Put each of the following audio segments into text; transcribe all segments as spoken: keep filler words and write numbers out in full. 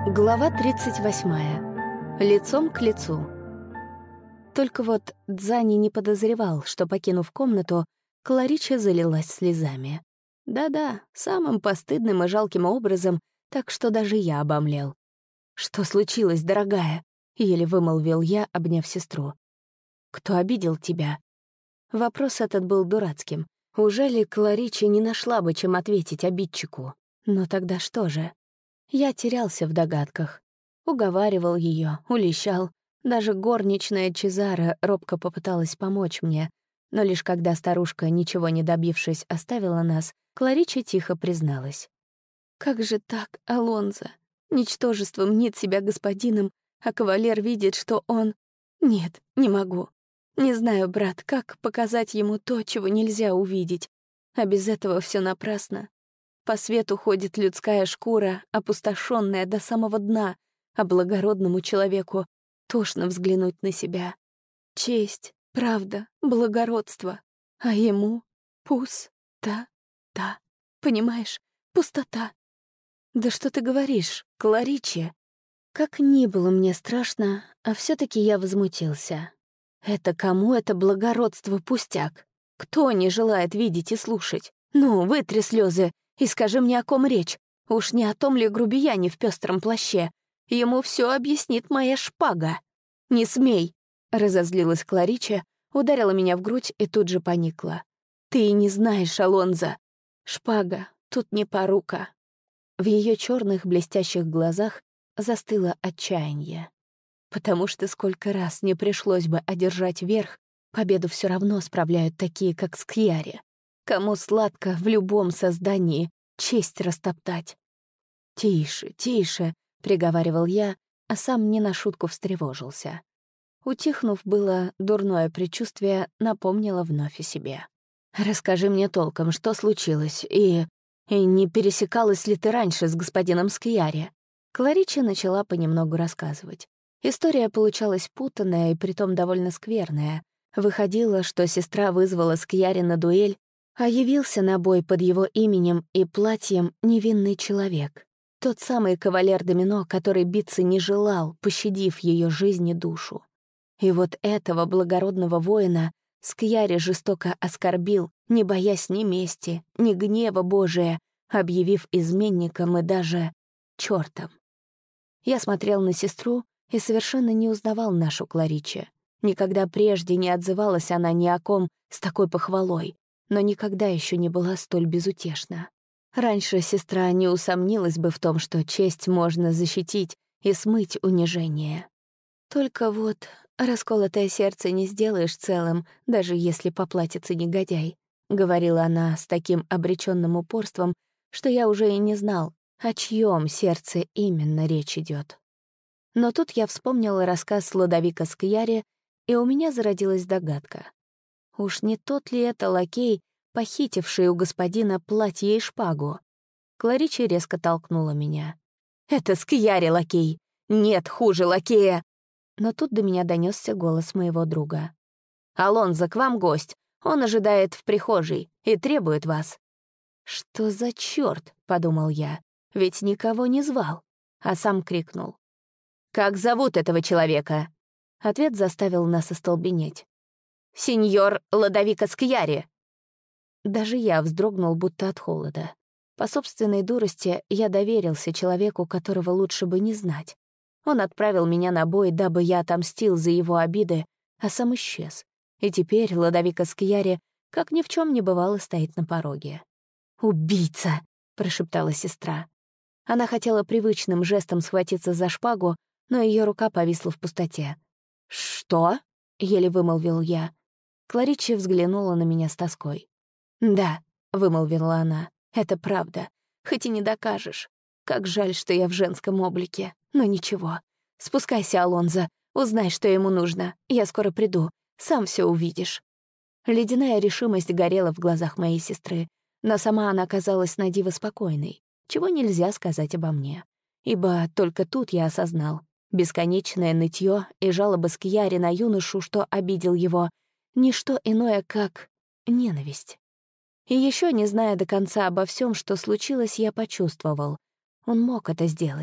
Глава тридцать восьмая. Лицом к лицу. Только вот Дзани не подозревал, что, покинув комнату, Кларича залилась слезами. Да-да, самым постыдным и жалким образом, так что даже я обомлел. «Что случилось, дорогая?» — еле вымолвил я, обняв сестру. «Кто обидел тебя?» Вопрос этот был дурацким. Уже ли Кларича не нашла бы, чем ответить обидчику? Но тогда что же? Я терялся в догадках. Уговаривал ее, улещал. Даже горничная Чезаро робко попыталась помочь мне. Но лишь когда старушка, ничего не добившись, оставила нас, Кларича тихо призналась. «Как же так, Алонзо? Ничтожество мнит себя господином, а кавалер видит, что он... Нет, не могу. Не знаю, брат, как показать ему то, чего нельзя увидеть. А без этого все напрасно. По свету ходит людская шкура, опустошенная до самого дна, а благородному человеку тошно взглянуть на себя. Честь, правда, благородство. А ему пустота. Понимаешь? Пустота. Да что ты говоришь, Клариче? Как ни было мне страшно, а все таки я возмутился. Это кому это благородство пустяк? Кто не желает видеть и слушать? Ну, вытри слезы и скажи мне, о ком речь. Уж не о том ли грубияне в пестром плаще? Ему все объяснит моя шпага. «Не смей!» — разозлилась Кларича, ударила меня в грудь и тут же поникла. «Ты и не знаешь, Алонзо. Шпага, тут не порука». В ее черных блестящих глазах застыло отчаяние. Потому что сколько раз не пришлось бы одержать верх, победу все равно справляют такие, как Скьяри. Кому сладко в любом создании честь растоптать. «Тише, тише», — приговаривал я, а сам не на шутку встревожился. Утихнув было, дурное предчувствие напомнило вновь о себе. «Расскажи мне толком, что случилось, и... и не пересекалась ли ты раньше с господином Скьяри?» Кларича начала понемногу рассказывать. История получалась путанная и притом довольно скверная. Выходило, что сестра вызвала Скьяри на дуэль, а явился на бой под его именем и платьем невинный человек. Тот самый кавалер Домино, который биться не желал, пощадив ее жизнь и душу. И вот этого благородного воина Скьяри жестоко оскорбил, не боясь ни мести, ни гнева Божия, объявив изменником и даже чёртом. Я смотрел на сестру и совершенно не узнавал нашу Клариче. Никогда прежде не отзывалась она ни о ком с такой похвалой, но никогда еще не была столь безутешна. Раньше сестра не усомнилась бы в том, что честь можно защитить и смыть унижение. Только вот расколотое сердце не сделаешь целым, даже если поплатится негодяй, — говорила она с таким обреченным упорством, что я уже и не знал, о чьем сердце именно речь идет. Но тут я вспомнила рассказ Лодовика Скьяри, и у меня зародилась догадка. Уж не тот ли это лакей, похитивший у господина платье и шпагу? Кларича резко толкнула меня. «Это Скьяри лакей! Нет хуже лакея!» Но тут до меня донесся голос моего друга. «Алонзо, к вам гость. Он ожидает в прихожей и требует вас». «Что за чёрт?» — подумал я. «Ведь никого не звал». А сам крикнул. «Как зовут этого человека?» Ответ заставил нас остолбенеть. «Сеньор Лодовико Скьяри». Даже я вздрогнул, будто от холода. По собственной дурости я доверился человеку, которого лучше бы не знать. Он отправил меня на бой, дабы я отомстил за его обиды, а сам исчез. И теперь Лодовико Скьяри, как ни в чем не бывало, стоит на пороге. «Убийца!» — прошептала сестра. Она хотела привычным жестом схватиться за шпагу, но ее рука повисла в пустоте. «Что?» — еле вымолвил я. Кларича взглянула на меня с тоской. «Да», — вымолвила она, — «это правда. Хоть и не докажешь. Как жаль, что я в женском облике. Но ничего. Спускайся, Алонзо, узнай, что ему нужно. Я скоро приду. Сам все увидишь». Ледяная решимость горела в глазах моей сестры, но сама она казалась на диво спокойной, чего нельзя сказать обо мне. Ибо только тут я осознал. Бесконечное нытье и жалобы Скьяри на юношу, что обидел его, — ничто иное, как ненависть. И еще, не зная до конца обо всем, что случилось, я почувствовал. Он мог это сделать.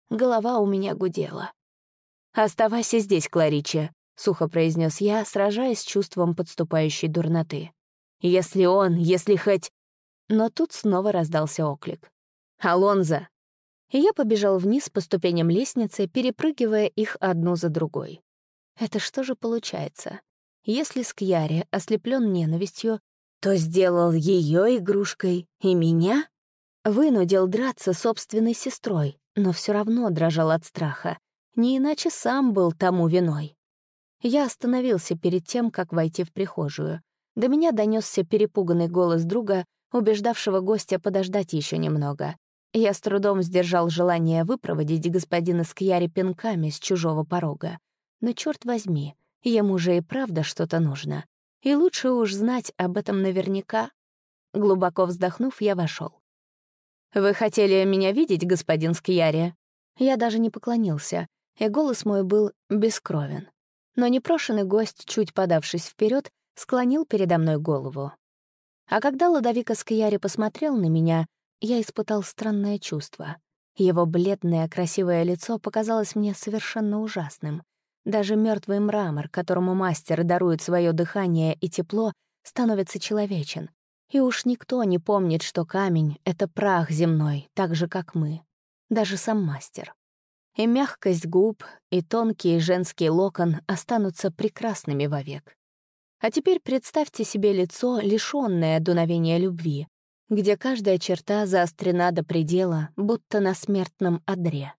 голова у меня гудела. «Оставайся здесь, Кларича», — сухо произнес я, сражаясь с чувством подступающей дурноты. «Если он, если хоть...» Но тут снова раздался оклик. «Алонзо!» И я побежал вниз по ступеням лестницы, перепрыгивая их одну за другой. Это что же получается? Если Скьяри ослеплен ненавистью, то сделал ее игрушкой и меня? Вынудил драться собственной сестрой, но все равно дрожал от страха. Не иначе сам был тому виной. Я остановился перед тем, как войти в прихожую. До меня донесся перепуганный голос друга, убеждавшего гостя подождать еще немного. Я с трудом сдержал желание выпроводить господина Скьяри пинками с чужого порога. Но, черт возьми, ему же и правда что-то нужно. И лучше уж знать об этом наверняка. Глубоко вздохнув, я вошел. «Вы хотели меня видеть, господин Скьяри?» Я даже не поклонился, и голос мой был бескровен. Но непрошенный гость, чуть подавшись вперед, склонил передо мной голову. А когда Лодовико Скьяри посмотрел на меня, я испытал странное чувство. Его бледное, красивое лицо показалось мне совершенно ужасным. Даже мертвый мрамор, которому мастер дарует свое дыхание и тепло, становится человечен. И уж никто не помнит, что камень — это прах земной, так же, как мы. Даже сам мастер. И мягкость губ, и тонкий женский локон останутся прекрасными вовек. А теперь представьте себе лицо, лишённое дуновения любви, где каждая черта заострена до предела, будто на смертном одре.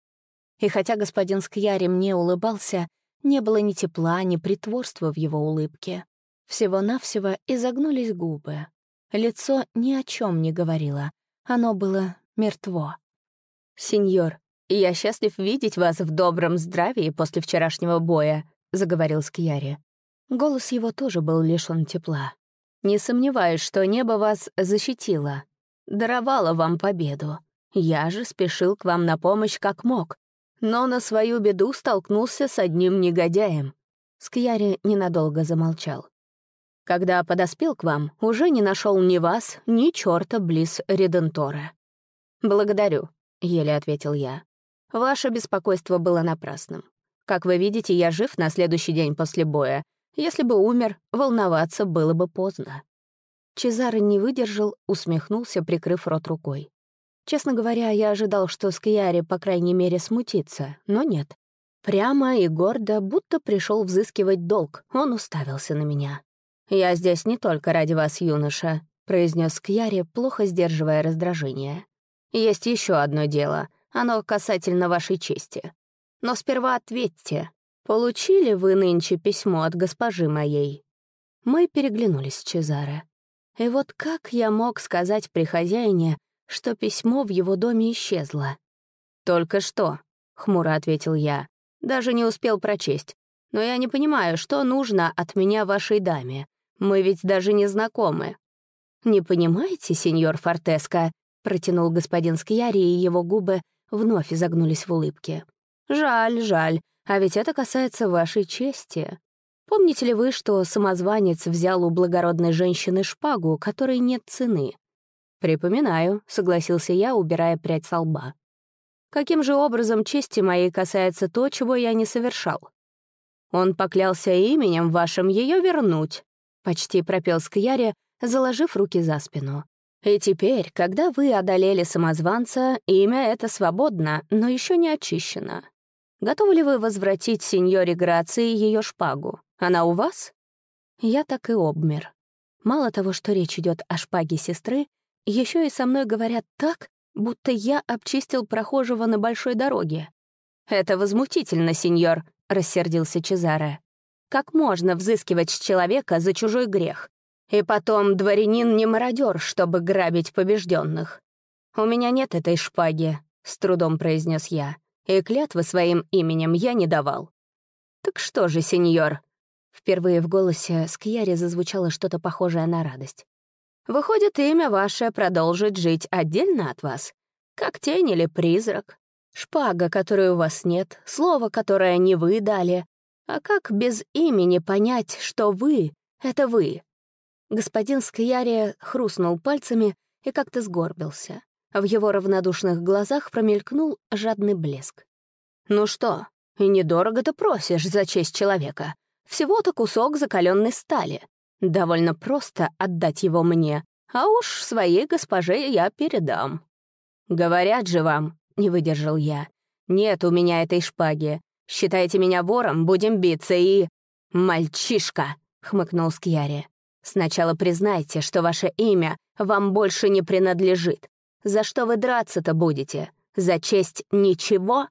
И хотя господин Скьяри мне улыбался, не было ни тепла, ни притворства в его улыбке. Всего-навсего изогнулись губы. Лицо ни о чем не говорило. Оно было мертво. «Сеньор, я счастлив видеть вас в добром здравии после вчерашнего боя», — заговорил Скьяри. Голос его тоже был лишён тепла. «Не сомневаюсь, что небо вас защитило, даровало вам победу. Я же спешил к вам на помощь как мог, но на свою беду столкнулся с одним негодяем». Скьяри ненадолго замолчал. «Когда подоспел к вам, уже не нашел ни вас, ни черта близ Редентора». «Благодарю», — еле ответил я. «Ваше беспокойство было напрасным. Как вы видите, я жив на следующий день после боя. Если бы умер, волноваться было бы поздно». Чезаро не выдержал, усмехнулся, прикрыв рот рукой. Честно говоря, я ожидал, что Скьяри, по крайней мере, смутится, но нет. Прямо и гордо, будто пришел взыскивать долг, он уставился на меня. «Я здесь не только ради вас, юноша», — произнес Скьяри, плохо сдерживая раздражение. «Есть еще одно дело. Оно касательно вашей чести. Но сперва ответьте, получили вы нынче письмо от госпожи моей?» Мы переглянулись с Чезаро. И вот как я мог сказать при хозяине, что письмо в его доме исчезло? «Только что», — хмуро ответил я. «Даже не успел прочесть. Но я не понимаю, что нужно от меня вашей даме. Мы ведь даже не знакомы». «Не понимаете, сеньор Фортеско?» — протянул господин Скьяри, и его губы вновь изогнулись в улыбке. «Жаль, жаль, а ведь это касается вашей чести. Помните ли вы, что самозванец взял у благородной женщины шпагу, которой нет цены?» «Припоминаю», — согласился я, убирая прядь со лба. «Каким же образом чести моей касается то, чего я не совершал?» «Он поклялся именем вашим ее вернуть», — почти пропел Скьяри, заложив руки за спину. «И теперь, когда вы одолели самозванца, имя это свободно, но еще не очищено. Готовы ли вы возвратить сеньоре Грации ее шпагу? Она у вас?» Я так и обмер. Мало того, что речь идет о шпаге сестры, еще и со мной говорят так, будто я обчистил прохожего на большой дороге. «Это возмутительно, сеньор», — рассердился Чезаро. «Как можно взыскивать с человека за чужой грех? И потом, дворянин не мародер, чтобы грабить побежденных. У меня нет этой шпаги», — с трудом произнес я, «и клятвы своим именем я не давал». «Так что же, сеньор?» Впервые в голосе Скьяри зазвучало что-то похожее на радость. «Выходит, имя ваше продолжит жить отдельно от вас, как тень или призрак. Шпага, которой у вас нет, слово, которое не вы дали. А как без имени понять, что вы — это вы?» Господин Скьяри хрустнул пальцами и как-то сгорбился. В его равнодушных глазах промелькнул жадный блеск. «Ну что, и недорого ты просишь за честь человека. Всего-то кусок закаленной стали. Довольно просто отдать его мне, а уж своей госпоже я передам». «Говорят же вам», — не выдержал я, — «нет у меня этой шпаги. Считайте меня вором, будем биться и...» «Мальчишка», — хмыкнул Скьяри, — «сначала признайте, что ваше имя вам больше не принадлежит. За что вы драться-то будете? За честь ничего?»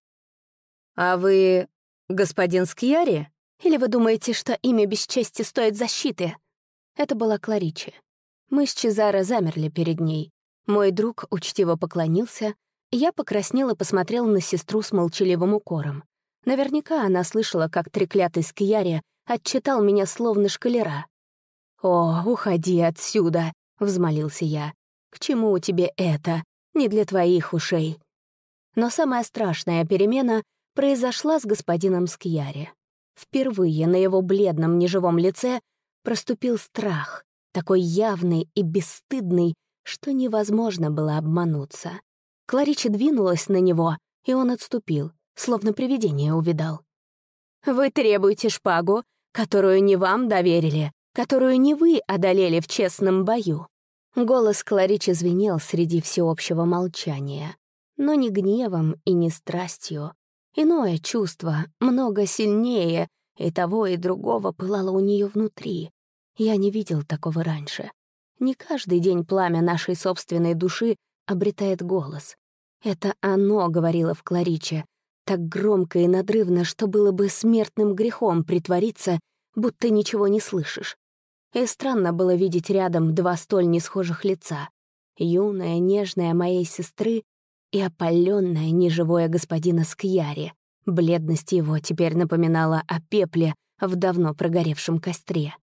«А вы господин Скьяри? Или вы думаете, что имя без чести стоит защиты?» Это была Кларичи. Мы с Чезаро замерли перед ней. Мой друг учтиво поклонился, я покраснел и посмотрел на сестру с молчаливым укором. Наверняка она слышала, как треклятый Скьяри отчитал меня словно шкалера. «О, уходи отсюда!» — взмолился я. «К чему тебе это? Не для твоих ушей». Но самая страшная перемена произошла с господином Скьяри. Впервые на его бледном неживом лице проступил страх, такой явный и бесстыдный, что невозможно было обмануться. Кларичи двинулась на него, и он отступил, словно привидение увидал. «Вы требуете шпагу, которую не вам доверили, которую не вы одолели в честном бою». Голос Кларичи звенел среди всеобщего молчания, но не гневом и не страстью. Иное чувство, много сильнее, и того, и другого пылало у нее внутри. Я не видел такого раньше. Не каждый день пламя нашей собственной души обретает голос. Это оно говорило в Клариче, так громко и надрывно, что было бы смертным грехом притвориться, будто ничего не слышишь. И странно было видеть рядом два столь несхожих лица. Юное, нежное моей сестры и опаленное, неживое господина Скьяри. Бледность его теперь напоминала о пепле в давно прогоревшем костре.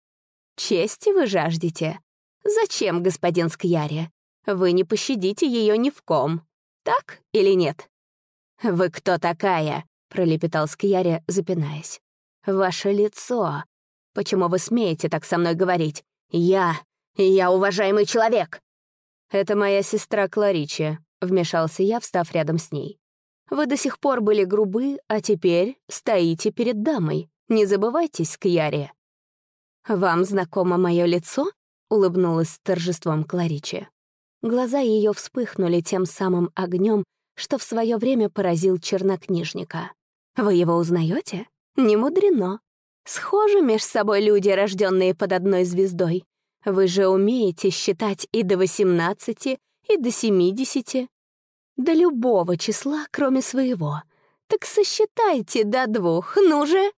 «Чести вы жаждете? Зачем, господин Скьяри? Вы не пощадите ее ни в ком. Так или нет?» «Вы кто такая?» — пролепетал Скьяри, запинаясь. «Ваше лицо. Почему вы смеете так со мной говорить? Я... я уважаемый человек!» «Это моя сестра Кларичи», — вмешался я, встав рядом с ней. «Вы до сих пор были грубы, а теперь стоите перед дамой. Не забывайтесь, Скьяри». «Вам знакомо мое лицо?» — улыбнулась с торжеством Кларичи. Глаза ее вспыхнули тем самым огнем, что в свое время поразил чернокнижника. «Вы его узнаете? Не мудрено. Схожи меж собой люди, рожденные под одной звездой. Вы же умеете считать и до восемнадцати, и до семидесяти. До любого числа, кроме своего. Так сосчитайте до двух, ну же!»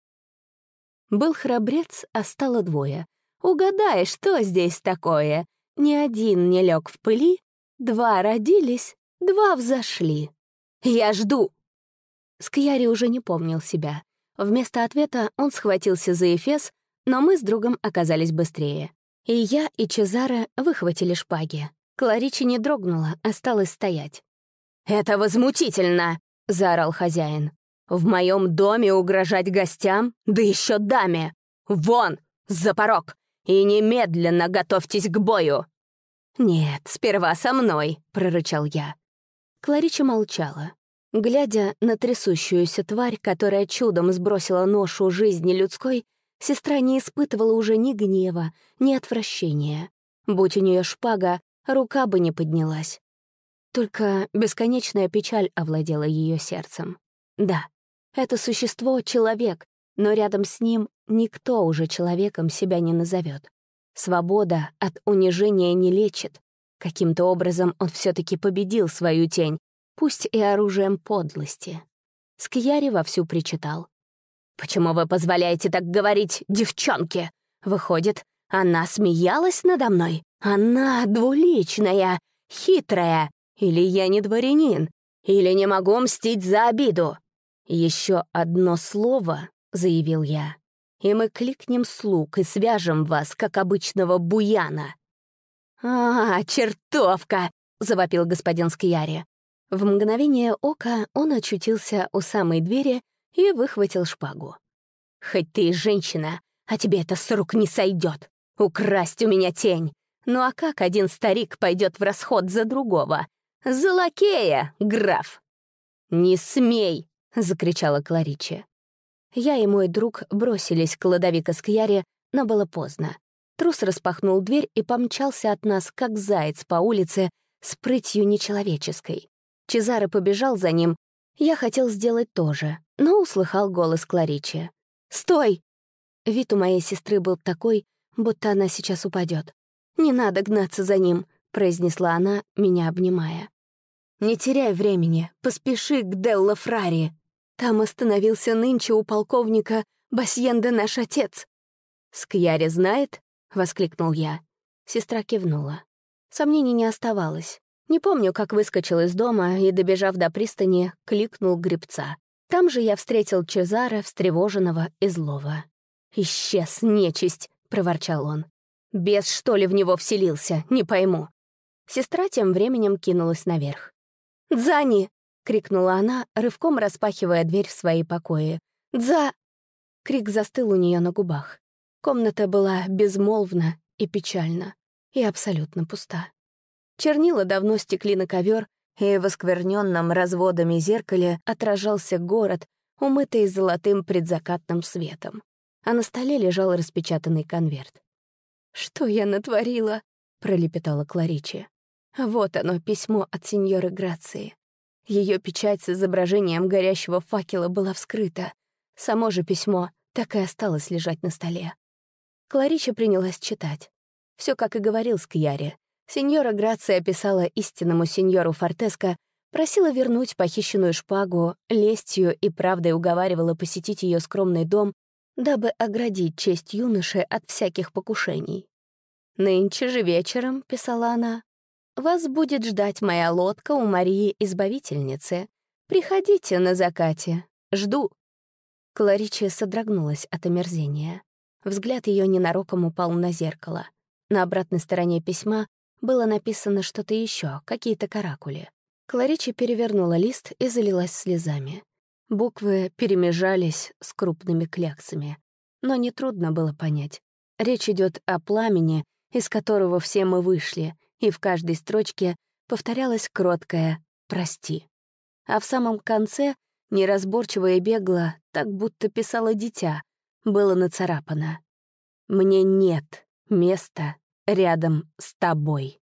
Был храбрец, а стало двое. Угадай, что здесь такое? Ни один не лег в пыли, два родились, два взошли. «Я жду!» Скьяри уже не помнил себя. Вместо ответа он схватился за эфес, но мы с другом оказались быстрее. И я, и Чезаро выхватили шпаги. Кларичи не дрогнула, осталась стоять. «Это возмутительно!» — заорал хозяин. «В моем доме угрожать гостям, да еще даме! Вон, за порог! И немедленно готовьтесь к бою!» «Нет, сперва со мной!» — прорычал я. Кларичи молчала. Глядя на трясущуюся тварь, которая чудом сбросила ношу жизни людской, сестра не испытывала уже ни гнева, ни отвращения. Будь у нее шпага, рука бы не поднялась. Только бесконечная печаль овладела ее сердцем. Да, это существо — человек, но рядом с ним никто уже человеком себя не назовет. Свобода от унижения не лечит. Каким-то образом он все-таки победил свою тень, пусть и оружием подлости. Скьяри вовсю причитал. «Почему вы позволяете так говорить, девчонке? Выходит, она смеялась надо мной? Она двуличная, хитрая. Или я не дворянин? Или не могу мстить за обиду?» «Еще одно слово», — заявил я, «и мы кликнем слуг и свяжем вас, как обычного буяна». «А, чертовка!» — завопил господин Скьяри. В мгновение ока он очутился у самой двери и выхватил шпагу. «Хоть ты и женщина, а тебе это с рук не сойдет. Украсть у меня тень. Ну а как один старик пойдет в расход за другого? «За лакея, граф!» «Не смей!» — закричала Клариче. Я и мой друг бросились к Лодовико Скьяре, но было поздно. Трус распахнул дверь и помчался от нас, как заяц по улице, с прытью нечеловеческой. Чезаре побежал за ним. Я хотел сделать то же, но услыхал голос Клариче. «Стой!» Вид у моей сестры был такой, будто она сейчас упадет. «Не надо гнаться за ним», — произнесла она, меня обнимая. «Не теряй времени, поспеши к Делла Фрари. Там остановился нынче у полковника Басьенде наш отец». «Скьяре знает?» — воскликнул я. Сестра кивнула. Сомнений не оставалось. Не помню, как выскочил из дома и, добежав до пристани, кликнул гребца. Там же я встретил Чезаре, встревоженного и злого. «Исчез, нечисть!» — проворчал он. «Бес, что ли, в него вселился? Не пойму». Сестра тем временем кинулась наверх. «Дзани!» — крикнула она, рывком распахивая дверь в свои покои. «Дза!» Крик застыл у нее на губах. Комната была безмолвна и печальна, и абсолютно пуста. Чернила давно стекли на ковер, и в оскверненном разводами зеркале отражался город, умытый золотым предзакатным светом. А на столе лежал распечатанный конверт. «Что я натворила?» — пролепетала Клариче. Вот оно, письмо от сеньоры Грации. Ее печать с изображением горящего факела была вскрыта. Само же письмо так и осталось лежать на столе. Кларича принялась читать. Все, как и говорил Скьяре. Сеньора Грация описала истинному сеньору Фортеско, просила вернуть похищенную шпагу, лестью и правдой уговаривала посетить ее скромный дом, дабы оградить честь юноши от всяких покушений. «Нынче же вечером», — писала она, — «вас будет ждать моя лодка у Марии Избавительницы. Приходите на закате. Жду». Кларича содрогнулась от омерзения. Взгляд ее ненароком упал на зеркало. На обратной стороне письма было написано что-то еще, какие-то каракули. Кларича перевернула лист и залилась слезами. Буквы перемежались с крупными кляксами. Но нетрудно было понять. Речь идет о пламени, из которого все мы вышли, и в каждой строчке повторялось кроткое «прости». А в самом конце, неразборчиво и бегло, так будто писало дитя, было нацарапано: «Мне нет места рядом с тобой».